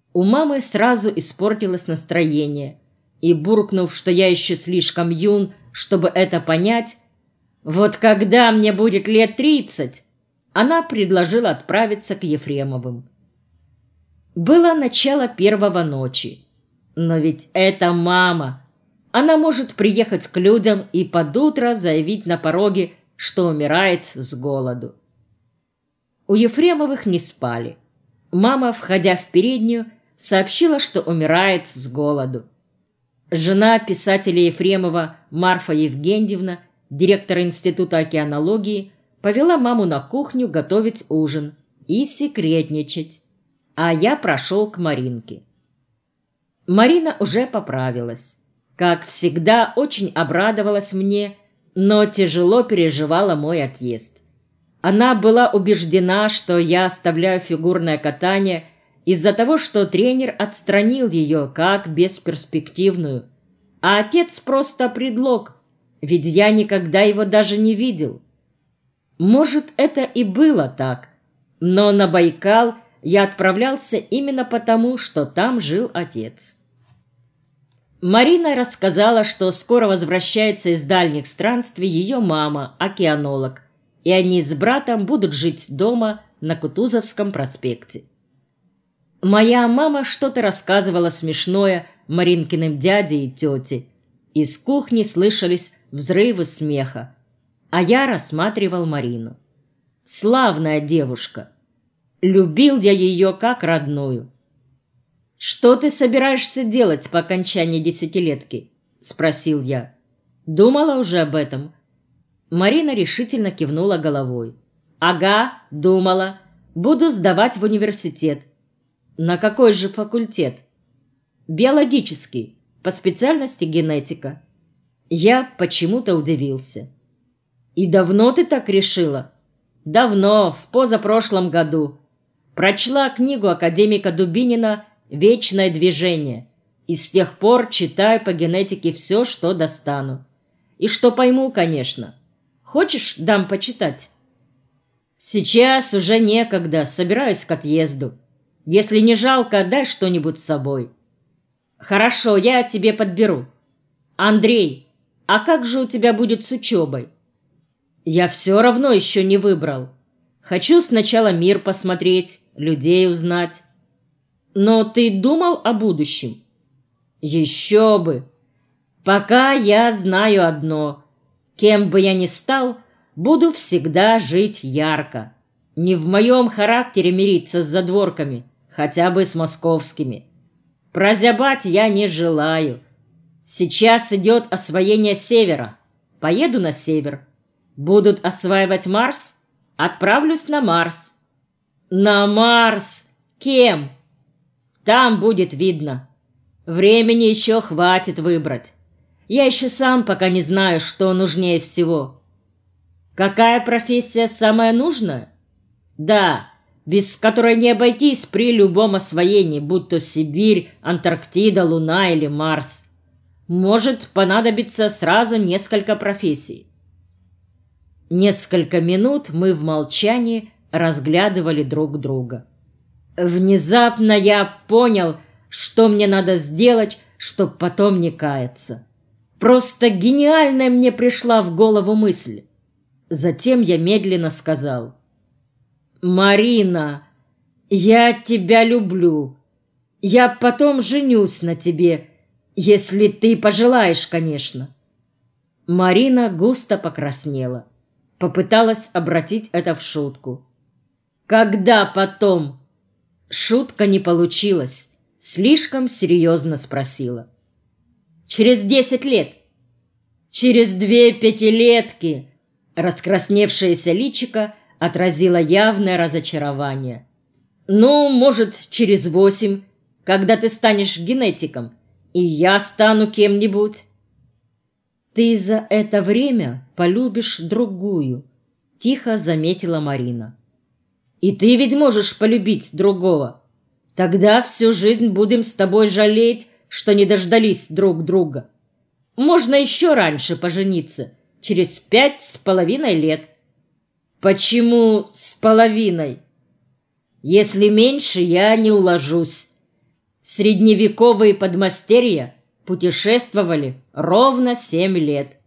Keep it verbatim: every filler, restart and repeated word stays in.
У мамы сразу испортилось настроение, и, буркнув, что я еще слишком юн, чтобы это понять, вот когда мне будет лет тридцать, она предложила отправиться к Ефремовым. Было начало первого ночи. Но ведь это мама. Она может приехать к людям и под утро заявить на пороге, что умирает с голоду. У Ефремовых не спали. Мама, входя в переднюю, сообщила, что умирает с голоду. Жена писателя Ефремова Марфа Евгеньевна, директора Института океанологии, повела маму на кухню готовить ужин и секретничать, а я прошел к Маринке. Марина уже поправилась. Как всегда, очень обрадовалась мне, но тяжело переживала мой отъезд. Она была убеждена, что я оставляю фигурное катание из-за того, что тренер отстранил ее как бесперспективную, а отец просто предлог, ведь я никогда его даже не видел. Может, это и было так, но на Байкал я отправлялся именно потому, что там жил отец. Марина рассказала, что скоро возвращается из дальних странствий ее мама, океанолог, и они с братом будут жить дома на Кутузовском проспекте. Моя мама что-то рассказывала смешное Маринкиным дяде и тете. Из кухни слышались взрывы смеха, а я рассматривал Марину. Славная девушка. Любил я ее как родную. «Что ты собираешься делать по окончании десятилетки?» — спросил я. «Думала уже об этом?» Марина решительно кивнула головой. «Ага, думала. Буду сдавать в университет». «На какой же факультет?» «Биологический, по специальности генетика». Я почему-то удивился. «И давно ты так решила?» «Давно, в позапрошлом году. Прочла книгу академика Дубинина «Вечное движение», и с тех пор читаю по генетике все, что достану. И что пойму, конечно. Хочешь, дам почитать?» «Сейчас уже некогда, собираюсь к отъезду. Если не жалко, дай что-нибудь с собой». «Хорошо, я тебе подберу. Андрей, а как же у тебя будет с учебой?» «Я все равно еще не выбрал. Хочу сначала мир посмотреть, людей узнать». «Но ты думал о будущем?» «Еще бы! Пока я знаю одно. Кем бы я ни стал, буду всегда жить ярко. Не в моем характере мириться с задворками, хотя бы с московскими. Прозябать я не желаю. Сейчас идет освоение севера. Поеду на север. Будут осваивать Марс? Отправлюсь на Марс». «На Марс? Кем?» «Там будет видно. Времени еще хватит выбрать. Я еще сам пока не знаю, что нужнее всего». «Какая профессия самая нужная?» «Да, без которой не обойтись при любом освоении, будь то Сибирь, Антарктида, Луна или Марс. Может понадобиться сразу несколько профессий». Несколько минут мы в молчании разглядывали друг друга. Внезапно я понял, что мне надо сделать, чтобы потом не каяться. Просто гениальная мне пришла в голову мысль. Затем я медленно сказал: «Марина, я тебя люблю. Я потом женюсь на тебе, если ты пожелаешь, конечно». Марина густо покраснела. Попыталась обратить это в шутку. «Когда потом?» Шутка не получилась. Слишком серьезно спросила. «Через десять лет». «Через две пятилетки». Раскрасневшееся личико отразило явное разочарование. «Ну, может, через восемь, когда ты станешь генетиком, и я стану кем-нибудь». «Ты за это время полюбишь другую», — тихо заметила Марина. «И ты ведь можешь полюбить другого. Тогда всю жизнь будем с тобой жалеть, что не дождались друг друга. Можно еще раньше пожениться, через пять с половиной лет». «Почему с половиной?» «Если меньше, я не уложусь. Средневековые подмастерья путешествовали ровно семь лет.